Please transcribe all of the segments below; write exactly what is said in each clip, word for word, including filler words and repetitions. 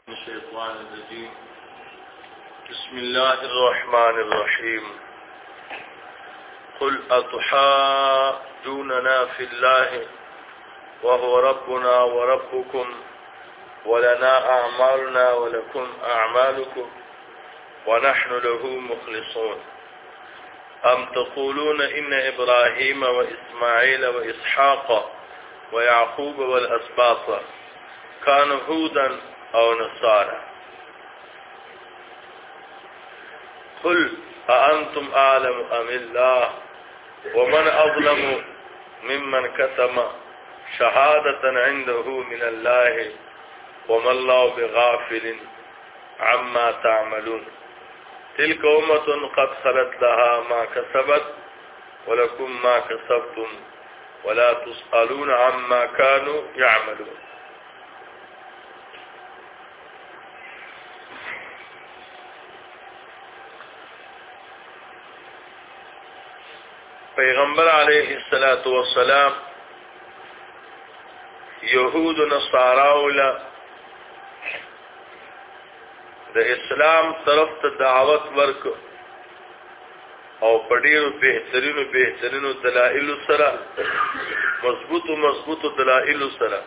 الشيطان الرجيم بسم الله الرحمن الرحيم قل أتحاجوننا في الله وهو ربنا وربكم ولنا أعمالنا ولكم أعمالكم ونحن له مخلصون أم تقولون إن إبراهيم وإسماعيل وإسحاق ويعقوب والأسباط كانوا هودا أو نصارى قل أأنتم أعلم أم الله ومن أظلم ممن كتم شهادة عنده من الله وما الله بغافل عما تعملون تلك أمة قد خلت لها ما كسبت ولكم ما كسبتم ولا تسألون عما كانوا يعملون. پیغمبر علیه الصلاة والسلام یهود و نصاراو له د اسلام طرف ته دعوت ورک او په ډیرو بهترینو بهترینو دلایل سره مضبوطو مضبوطو دلایل سره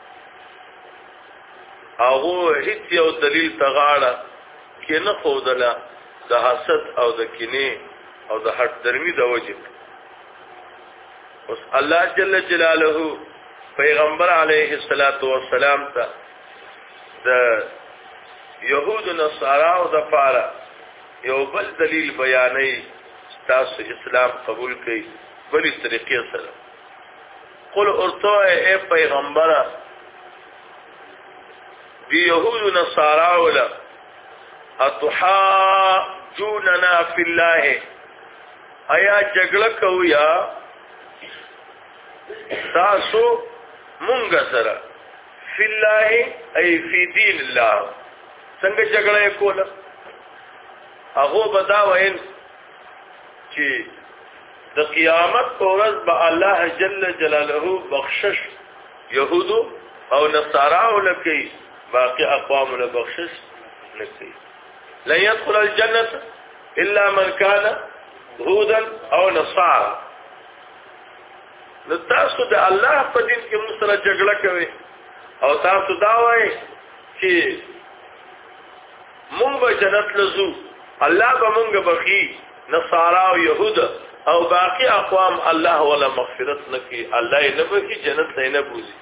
هغه هیڅ یو دلیل تغاړه کې نه خودله د حسد او د کینې او د هټ درمی د وجه. اوس الله جل جلاله پیغمبر علیه الصلاۃ والسلام ته د یهود و نصاراو د پاره یو بل دلیل بیانې تاسو اسلام قبول کړئ بلی طریقې سره. قل ارتو اے پیغمبر دی یهود و نصاراو له اتحاجوننا فی الله ایا جګړه کویا تاسو مونږ سره فی الله ای فی دین الله څنګه جګړه کوله هغه بدا وین چې د قیامت پر ورځ به الله جل جلاله بخشش یهودو او نصاراو لکې باقی اقوام له بخشش نکړي. لن يدخل الجنه الا من كان هودا او نصارى. نو تاسو د الله په دین کې موږ سره جګړه کوي او تاسو دا وایي چې موږ به جنت لزو الله به موږ بخي نصارا او يهود او باقي اقوام الله ولا مغفرت نکي الله یې نه بخي جنت نه بوزي.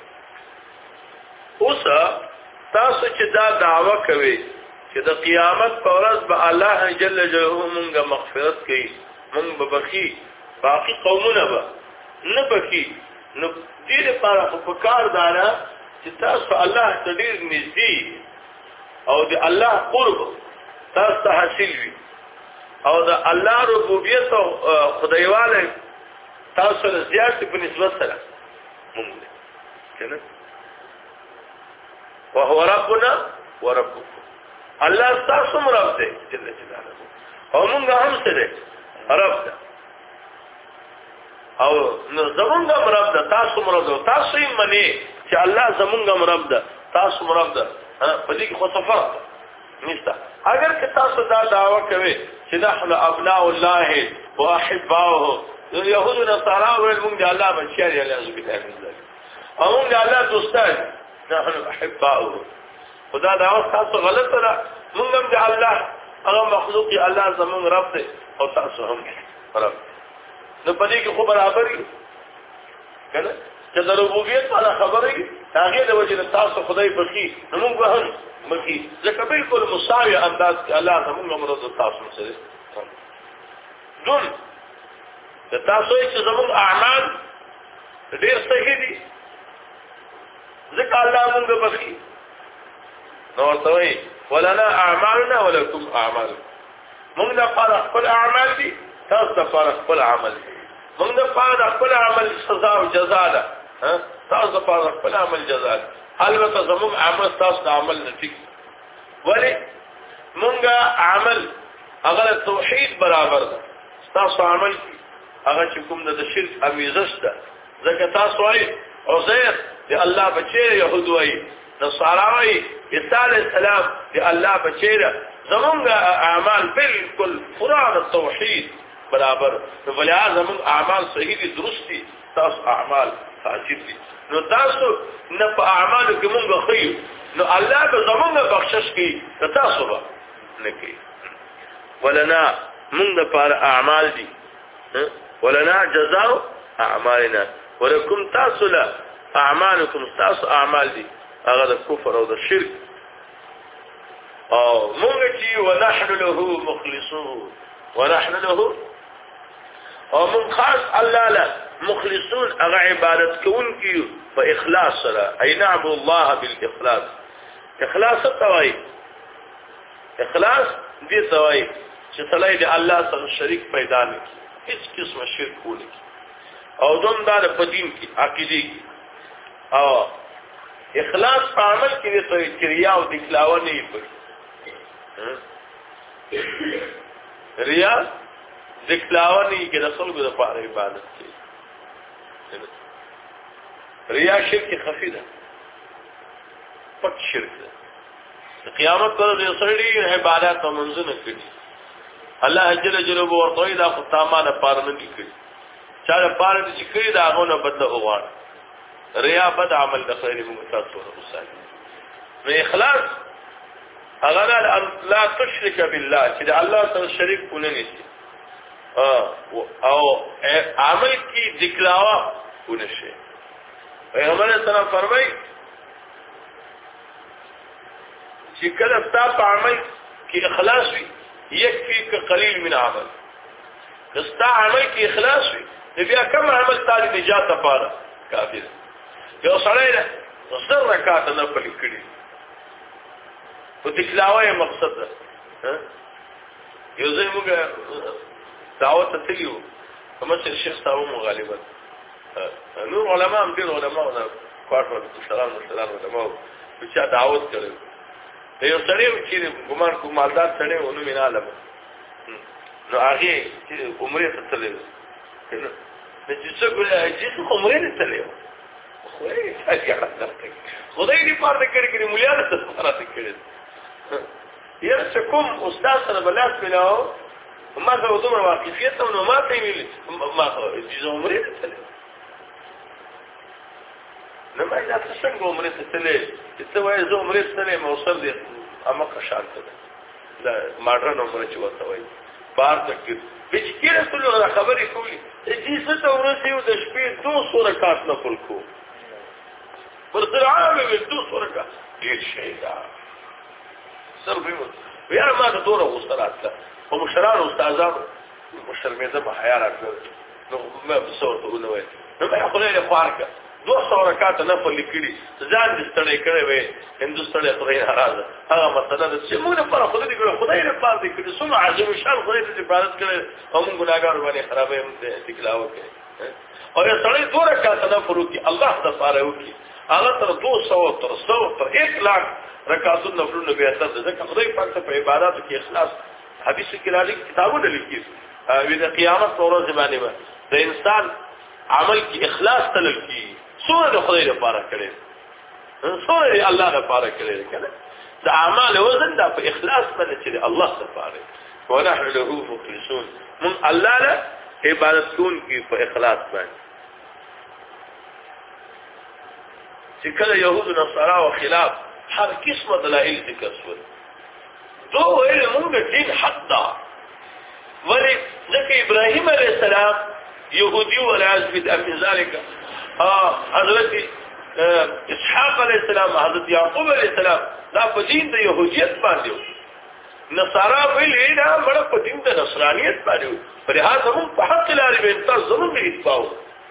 اوس تاسو چې دا دعوه کوي چې د قیامت پر ورځ به الله جل جلاله موږ مغفرت کوي موږ به بخي باقي قومونه به نه بکی نو دې لپاره په کار دارا چې تاسو الله ته ډیر نږدې او د الله قرب تاسو ته حاصل وي او د الله ربوبیت او خدایواله تاسو له زیات په نسبت سره مونږ کنه وهو ربنا وربكم الله تاسو مراد دی جل جلاله او مونږ هم سره رب ده او زمونږ رب ده تاسو مراد ده تاسو یې منی چې الله زمونږ رب ده تاسو مراد ده په دې کې خو فرق نشته. اگر که تاسو دا دعوه کوي چې نحن ابناء الله واحباؤه يهود و نصارى ومن الله بشر يعوذ بالله من ذلك او من الله دوستان نحن احباؤه. خدا دعوه تاسو غلط ده موږ هم د الله هغه مخلوق الله زمونږ رب ده او تاسو هم رب نو پدې کې خو برابرۍ کنه چې د ربوبیت په خبرې هغه د وجه تاسو خدای بخي نو موږ هم بخي ځکه بالکل مساوي انداز کې الله زموږ مراد تاسو سره دون د تاسو چې زموږ اعمال ډېر صحیح دي ځکه الله موږ بخي نو ورته وي ولنا اعمالنا ولكم اعمالكم موږ د خپل اعمال دي تاسو د خپل عمل موږ د خپل عمل سزا او جزا ده ها تاسو د خپل عمل جزا ده. البته زموږ عمل تاسو د عمل نتیجه ولی موږ عمل هغه توحید برابر ده تاسو عمل هغه چې کوم د شرک امیزش ده ځکه تاسو وايي عزیر دی الله بچی يهود وايي نصاراوی عیسی علیہ السلام دی الله بچیره زمونږ اعمال بالکل قرآن توحید برابر نو بلیا زمونږ اعمال صحیح دي درست دي تاسو اعمال فاسد دي نو تاسو نه په اعمالو کې مونږ خو نو الله به زمونږ بخشش کوي تاسو به نه کوي ولنا مونږ پر اعمال دي ولنا جزاء اعمالنا ولكم تاسو لا اعمالكم تاسو اعمال دي هغه د کفر او د شرک او مونږ چې ونحن له مخلصون ونحن له او من خاص الله لا مخلصون هغه عبادت کوونکي په اخلاص سره اي نعبد الله بالاخلاص اخلاص توای اخلاص دې توای چې سړی د الله سره شریک پیدا نه کی هیڅ قسم شرک ونه کی او دومدار په دین کې عقیده کې او اخلاص په عمل کې د ریا او دکلاوه نه وي ریا دکلاوه نه کې د خلکو د پاره عبادت کوي ریا شرک خفي ده پټ شرک ده قیامت پر د سړي عبادت او منځونه کوي الله جل جلاله ورته دا ختمانه پاره نه کوي چا د پاره چې کړی دا غونه بدله وغواړي ریا بد عمل د خیر ممتاز ورسای نو اخلاص اگر لا تشرك بالله چې الله سره شریک کونه نشي او عمل کی دکلاوا کونه شي پیغمبر اسلام فرمای چې کله تاسو عمل کی اخلاص وي یکفي ک قلیل من عمل کستا عمل کی اخلاص وي بیا کوم عمل تعالی نجات لپاره کافی یو سړی ده زر رکعات نه پلي کړي په تکلاوه مقصد ده یو ځای موږ دعوت ته تلو کوم چې شیخ صاحب غالبا نور علماء هم ډیر علماء نه کوټه سلام سلام علماء چې دعوت کړو یو سړی چې ګمان کوم مالدار سړی ونه مینه علم نو هغه چې عمره ته تلل نو چې څه ګولای چې عمره ته تلل خدای دې پاره کړی کړي مليانه ته سره کړی یاره چې کوم استاد سره بلاس ملاو ما زه دومره واقفیت نو ما ته ویل ما چې عمره ته تلل نو ما دا څنګه عمره ته تلل چې ته وایې زه عمره ته تلل موصل دي اما قشار ته دا ماډرن عمره چې وته وایي بار تک چې کله ټول خبرې کوي چې څه ته ورسېو د شپې دوه رکعات نه کول کو پر درعامه وی دوه رکعات ډیر شي دا سر به وي یاره ما ته دوره غوسترات او مشران استادانو مشرمېزه په حیا راکړ نو ما په صورت ونه وای نو ما خو له خارکه دوه رکعات نه په لیکلي ځان دې ستړی کړی وي هندوستان خدای ناراضه هغه مسله ده چې موږ په خدای دې ګره خدای نه پاتې کړي سم عظیم شان خدای دې عبادت کړي او موږ ګناګار باندې خرابې هم تکلاو کوي او یو سړی دوه رکعات نه فروکي الله تعالی وکي هغه تر دوه سوه تر سوه تر یک لاک رکعاتو نفلونو به اثر ده ځکه خدای پاک ته په عبادتو کې اخلاص حدیث کې راځي کتابونه لیکي وي د قیامت پر ورځ باندې د انسان عمل کې اخلاص تلل کی څوره خدای لپاره کړي څوره الله لپاره کړي کنه د اعمال وزن د په اخلاص باندې چې الله لپاره ونحن له مخلصون من الله له عبادت کون کی په اخلاص باندې چې کله يهود او نصارا او خلاف هر قسمه دلایل ذکر شول دو علم دین حق دا ولی ځکه ابراهيم عليه السلام يهودي ولا يثبت من ذلك اه حضرت اسحاق عليه السلام حضرت يعقوب عليه السلام دا په دین د يهوديت باندې نصارا ویل دا مړ په دین د نصرانيت باندې پر هغه هم په حق لارې به انتظار ضرور اتباو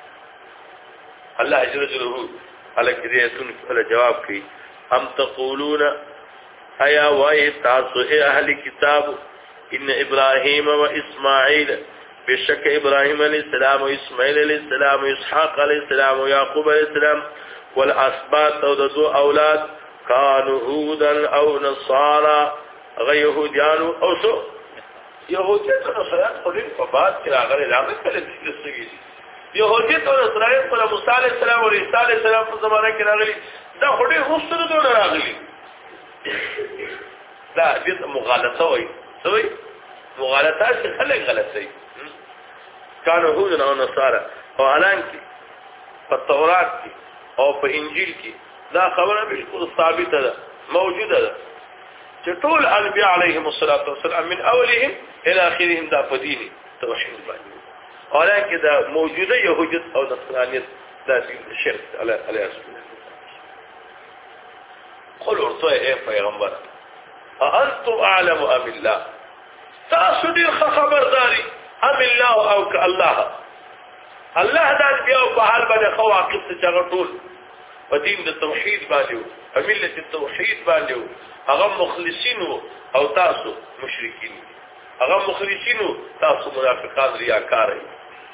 الله جل جلاله على كرياتون على جواب کی ام تقولون ایا وای تاسو اهل کتاب ان ابراهيم و اسماعيل بشك ابراهيم عليه السلام و اسماعيل عليه السلام و اسحاق عليه السلام و يعقوب عليه السلام والاسباط او دو اولاد كانوا هودا او نصارى غير يهوديان او سو يهوديان او نصارى په بعد کې راغلي لاغه کله چې يهودیت او نصرانیت پر موسی علیه السلام او عیسی علیه السلام په زمانه کې راغلي دا هډه هوستره دونه راغلي دا دې مغالطه وای سوي مغالطه چې خلک غلطي کانو هود او نصارا او الان کې په تورات کې او په انجیل کې دا خبره بالکل ثابته ده موجوده ده چې ټول انبیاء علیهم الصلاۃ والسلام من اولهم الى اخرهم دا په دین توحید باندې اولکه دا موجوده يهودیت او نصرانیت دا شرک علی اساس قل ورته اے پیغمبر انتم اعلم ام الله تاسو دې خبرداري ام الله او ک الله الله دا بیا په حال باندې خو عاقب څه چغټول په دین د توحید باندې او ملت التوحید باندې هغه مخلصین او تاسو مشرکین هغه مخلصین تاسو منافقان ریاکار دي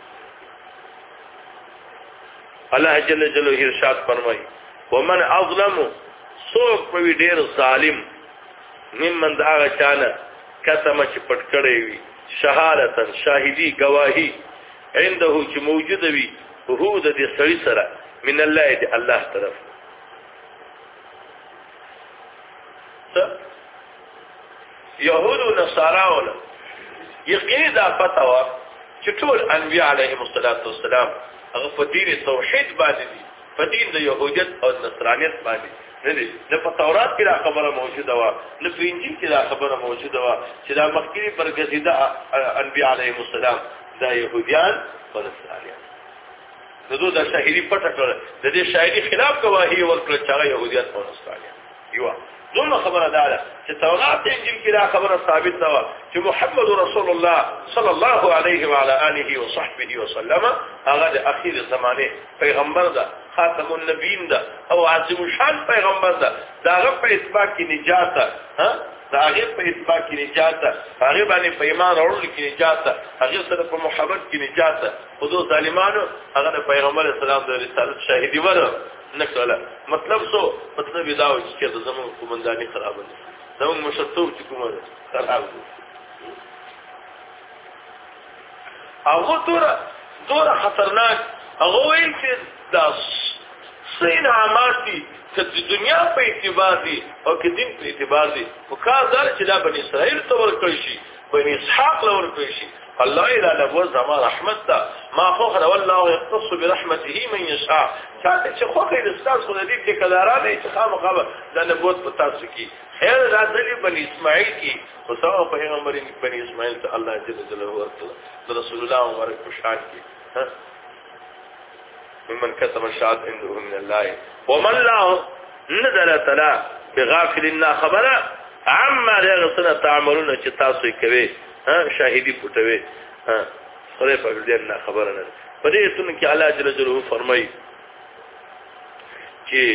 الله جل جلاله ارشاد فرمایي ومن اظلم سوق په ډیر ظالم ممن دا چانه کتمه چې پټ کړی وي شهادتن شاهدی گواهی عنده چې موجود وي هو د دې سړي سره من الله دې الله طرف يهود و نصاراونه یقین دا فتوا چې ټول انبیاء علیهم الصلاۃ والسلام هغه په دین توحید باندې دي په دین د يهودیت او نصرانیت باندې نه دي نه په تورات کې دا خبره موجوده و نه په انجیل کې دا خبره موجوده و چې دا مخکې برګزیده انبیاء علیهم السلام دا يهوديان او نصرانیان دغه د شاهدی پټه کړه د دې شاهدی خلاف گواهی ورکړه چې هغه يهوديان او نصرانیان یو دومره خبره ده چې تورات انجیل کې دا خبره ثابت ده چې محمد رسول الله صلی الله علیه و علی آله و صحبه وسلم هغه د اخیر زمانه پیغمبر ده خاتم النبیین ده او عظیم شان پیغمبر ده داغه په اتباع کې نجات ده ها داغه په اتباع کې نجات ده هغه باندې په ایمان اورل کې نجات ده هغه سره په محبت کې نجات ده خود ظالمانو هغه د پیغمبر اسلام د رسالت شاهدی ور نکړه مطلب سو مطلب دا و چې د زمون کومنداني خراب دي زمون مشرتوب چې کومه خراب دي هغه دورا دورا خطرناک هغه وایي چې دا سین عاماتي چې د دنیا په اعتبار دي او کې دین په اعتبار دي او کار دار چې دا بني اسرائیل ته ورکړي شي بني اسحاق له ورکړي شي الله الا له زما رحمت تا ما فخر والله يختص برحمته من يشاء چې خو کې د استاد خو دې کې کلارانه چې خامخا د نبوت په تاسو کې خیر راځي بني اسماعیل کې او سو پیغمبر بني اسماعیل ته الله جل جلاله ورته رسول الله مبارک شان کې ها ممن كتم الشهادة عنده من الله ومن لا نزل تلا بغافل الله خبره عما يغسن تعملون چې تاسو کوي ها شاهدی پټوي ها خدای په دې نه خبره نه په دې ته کې الله جل جلاله فرمایي چې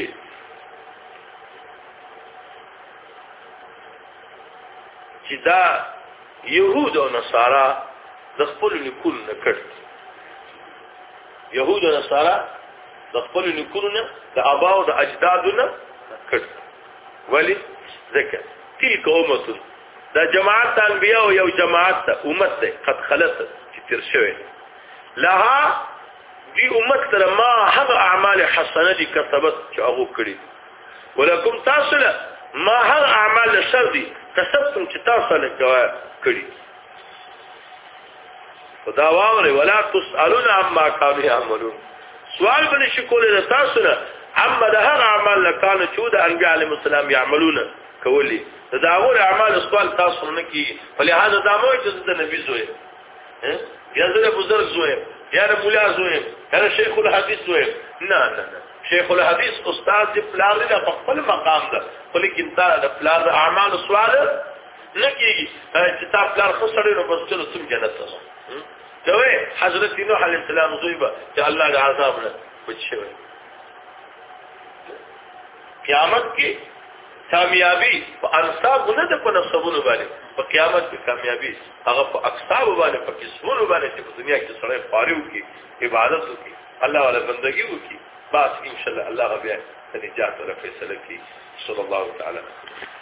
چې دا يهود او نصارا د خپل نکول نه کړ يهود او نصارا د خپل نکول نه د ابا او د اجدادو نه کړ ولی ذکر تلک امه دا جماعت انبیاء او یو جماعت امت ده قد خلت چې تیر شوی لها دی امت سره ما هغه اعمال حسنه دي کسبت چې هغه کړی ولکم تاسو ما هغه اعمال شر دي کسبتم چې تاسو له کړی خدا واغره ولا تسالون عما كانوا يعملون سوال بل شي کولای تاسو نه اما ده هغه اعمال لکانه چې د انبیاء علیهم السلام يعملون کولی دا اول اعمال سوال تاسو نه کی فلهذا دا مو چې د نبی زوی یا زره بزرگ زوی یا مولا زوی یا شیخ الحدیث زوی نه نه نه شیخ الحدیث استاد دی پلان دی په خپل مقام ده ولیکن تا د پلان اعمال سوال نه کیږي چې تا پلان خو سره نو بس چلو سم جنت ته دوی حضرت نوح علیہ السلام زوی به چې الله د عذاب نه بچوي قیامت کې کامیابی په انصاب نه ده په نسبونو باندې په قیامت کې کامیابی هغه په اقصاب باندې په کسبونو باندې چې په دنیا کې سره فارغ کی عبادت وکي الله ولا بندگی وکي بس ان شاء الله الله بیا نجات او فیصله کی صلی الله تعالی